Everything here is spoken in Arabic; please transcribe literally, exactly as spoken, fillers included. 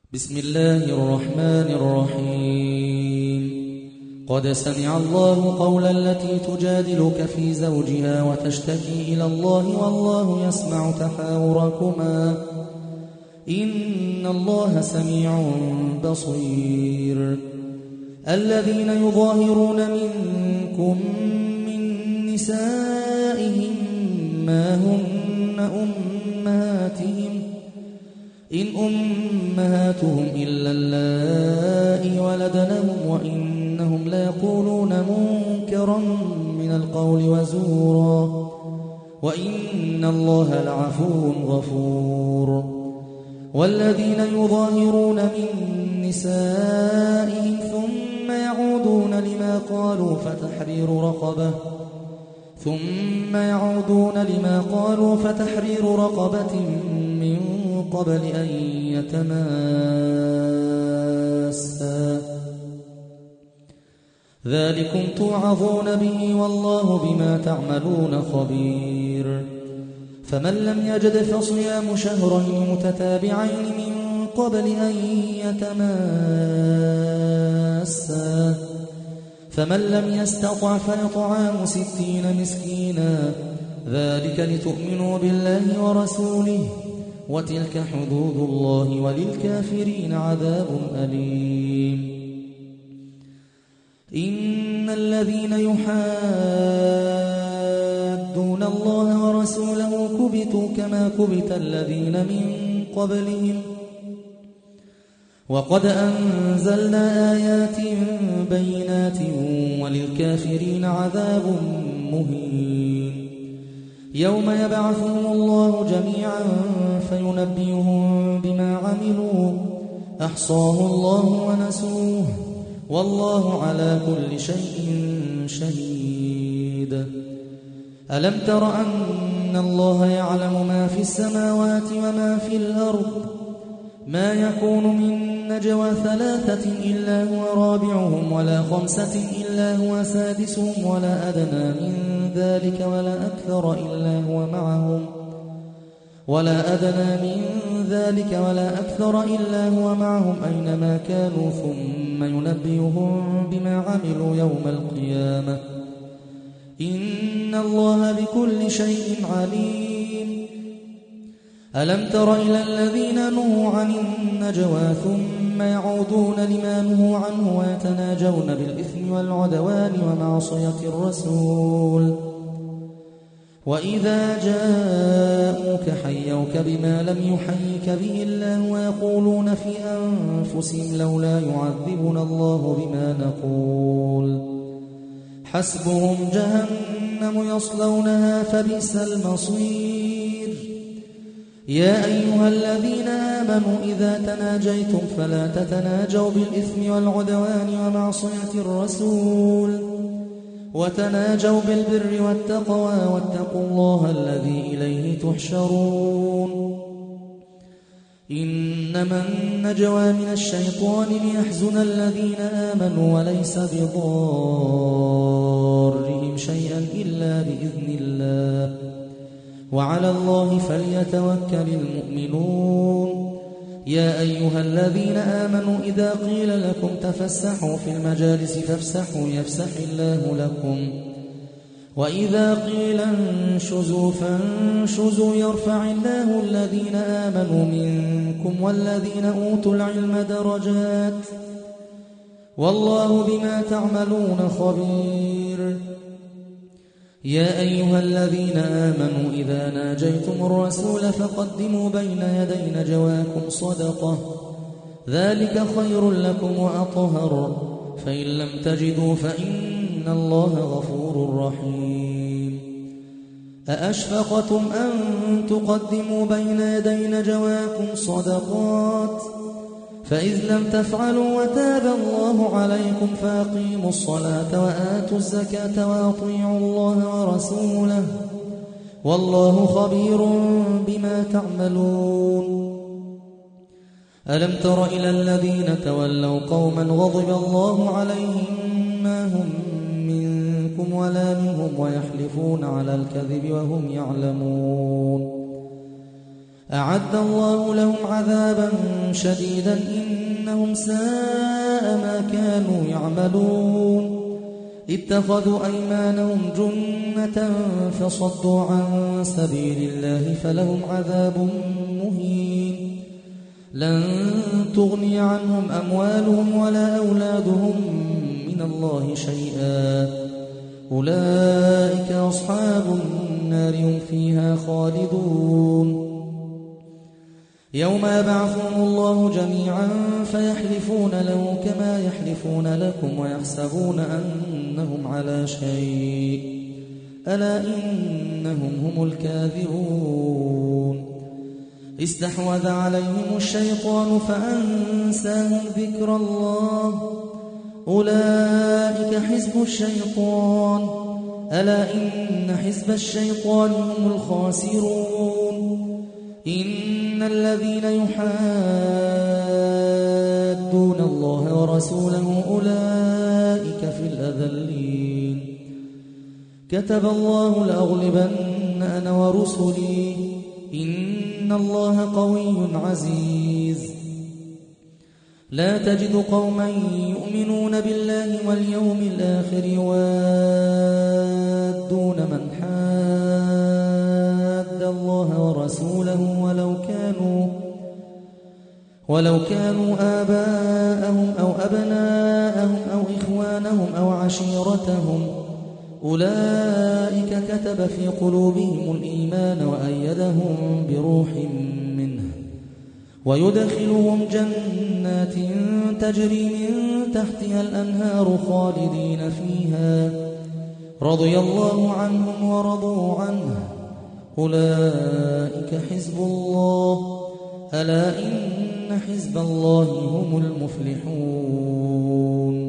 بسم الله الرحمن الرحيم قد سمع الله قول التي تجادلك في زوجها وتشتكي إلى الله والله يسمع تحاوركما إن الله سميع بصير. الذين يظاهرون منكم من نسائهم ما هن أمهاتهم إن أمهاتهم إلا اللائي ولدنهم وإنهم ليقولون منكرا من القول وزورا وإن الله لعفو غفور. والذين يظاهرون من نسائهم ثم يعودون لما قالوا فتحرير رقبة ثم يعودون لما قالوا فتحرير رقبة من قبل أن يتماسا ذلكم توعظون به والله بما تعملون خبير. فمن لم يجد فصيام شهرين متتابعين من قبل أن يتماسا فمن لم يستطع فإطعام ستين مسكينا ذلك لتؤمنوا بالله ورسوله وتلك حدود الله وللكافرين عذاب أليم. إن الذين يحادون الله ورسوله كبتوا كما كبت الذين من قبلهم وقد أنزلنا آيات بينات وللكافرين عذاب مهين. يوم يبعثهم الله جميعا فينبئهم بما عملوا أحصاه الله ونسوه والله على كل شيء شهيد. ألم تر أن الله يعلم ما في السماوات وما في الأرض ما يكون من نجوى ثلاثة إلا هو رابعهم ولا خمسة إلا هو سادسهم ولا أدنى من ذلك ولا أكثر إلا هو معهم ولا أدنى من ذلك ولا أكثر إلا هو معهم أينما كانوا ثم ينبئهم بما عملوا يوم القيامة إن الله بكل شيء عليم. ألم تر إلى الذين نهوا عن النجوى ثم يعودون لما نهوا عنه ويتناجون بالإثم والعدوان ومعصية الرسول وإذا جاءوك حيوك بما لم يحيك به الله ويقولون في أنفسهم لولا يعذبنا الله بما نقول حسبهم جهنم يصلونها فبئس المصير. يا أيها الذين آمنوا إذا تناجيتم فلا تتناجوا بالإثم والعدوان ومعصية الرسول وتناجوا بالبر والتقوى واتقوا الله الذي إليه تحشرون. إنما النجوى من الشيطان ليحزن الذين آمنوا وليس بضارهم شيئا إلا بإذن الله وعلى الله فليتوكل المؤمنون. يا أيها الذين آمنوا إذا قيل لكم تفسحوا في المجالس فافسحوا يفسح الله لكم وإذا قيل انشزوا فانشزوا يرفع الله الذين آمنوا منكم والذين أوتوا العلم درجات والله بما تعملون خبير. يا أيها الذين آمنوا إذا ناجيتم الرسول فقدموا بين يدي نجواكم صدقة ذلك خير لكم وأطهر فإن لم تجدوا فإن الله غفور رحيم. أأشفقتم أن تقدموا بين يدي نجواكم صدقات فإذ لم تفعلوا وتاب الله عليكم فأقيموا الصلاة وآتوا الزكاة وأطيعوا الله ورسوله والله خبير بما تعملون. ألم تر إلى الذين تولوا قوما غضب الله عليهم ما هم منكم ولا منهم ويحلفون على الكذب وهم يعلمون أعد الله لهم عذابا شديدا إنهم ساء ما كانوا يعملون اتخذوا أيمانهم جنة فصدوا عن سبيل الله فلهم عذاب مهين لن تغني عنهم أموالهم ولا أولادهم من الله شيئا أولئك أصحاب النار هم فيها خالدون يوم يبعثهم الله جميعا فيحلفون له كما يحلفون لكم ويحسبون أنهم على شيء ألا إنهم هم الكاذبون استحوذ عليهم الشيطان فأنساهم ذكر الله أولئك حزب الشيطان ألا إن حزب الشيطان هم الخاسرون إن الذين يحادون الله ورسوله أولئك في الأذلين كتب الله لأغلبن أنا ورسلي إن الله قوي عزيز لا تجد قوما يؤمنون بالله واليوم الآخر يوادون من حاد الله ورسوله ولو كانوا ولو كانوا آباءهم أو أبناءهم أو إخوانهم أو عشيرتهم أولئك كتب في قلوبهم الإيمان وأيدهم بروح منه ويدخلهم جنات تجري من تحتها الأنهار خالدين فيها رضي الله عنهم ورضوا عنه أولئك حزب الله ألا إن حزب الله هم المفلحون